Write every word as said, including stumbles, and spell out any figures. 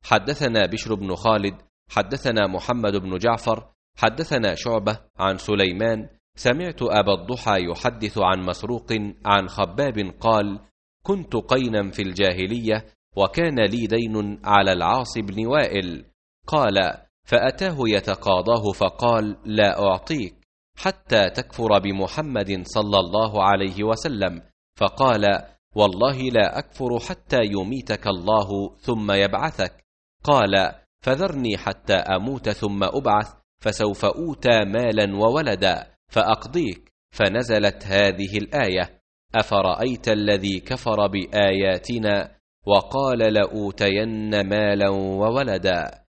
حدثنا بشر بن خالد حدثنا محمد بن جعفر حدثنا شعبة عن سليمان سمعت أبا الضحى يحدث عن مسروق عن خباب قال: كنت قينا في الجاهلية وكان لي دين على العاص بن وائل. قال: فأتاه يتقاضاه فقال: لا أعطيك حتى تكفر بمحمد صلى الله عليه وسلم. فقال: والله لا أكفر حتى يميتك الله ثم يبعثك. قال: فذرني حتى أموت ثم أبعث فسوف أوتى مالا وولدا فأقضيك. فنزلت هذه الآية: أفرأيت الذي كفر بآياتنا وقال لأوتين مالا وولدا.